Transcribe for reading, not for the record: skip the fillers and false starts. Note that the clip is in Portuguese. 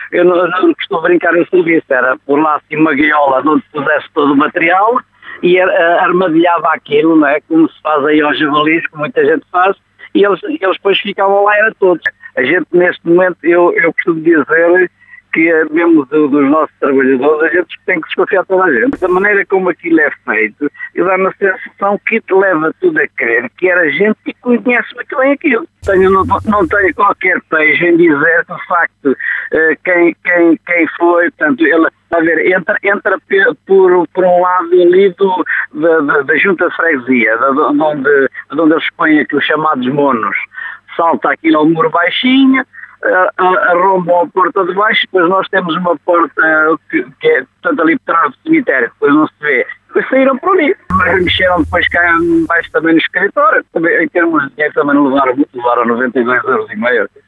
eu não costumo brincar no serviço, era por lá assim uma gaiola onde pusesse todo o material e armadilhava aquilo, não é? Como se faz aí aos javalis, que muita gente faz, e eles depois ficavam lá, era todos. A gente neste momento, eu costumo dizer que mesmo dos nossos trabalhadores, a gente tem que desconfiar de toda a gente. Da maneira como aquilo é feito, e dá-me a sensação que te leva tudo a crer que era gente que conhece muito bem aquilo. Não tenho qualquer pejo em dizer que, de facto, quem foi, portanto, ele, a ver, entra por um lado ali da junta de freguesia, de onde eles põem aqui os chamados monos. Salta aquilo ao muro baixinho, arrombam a porta de baixo, depois nós temos uma porta que é, portanto, ali por trás do cemitério, depois não se vê. Depois saíram por ali. Mas mexeram depois cá baixo também no escritório. Também, em termos de dinheiro também não levaram muito, levaram 92,5 €.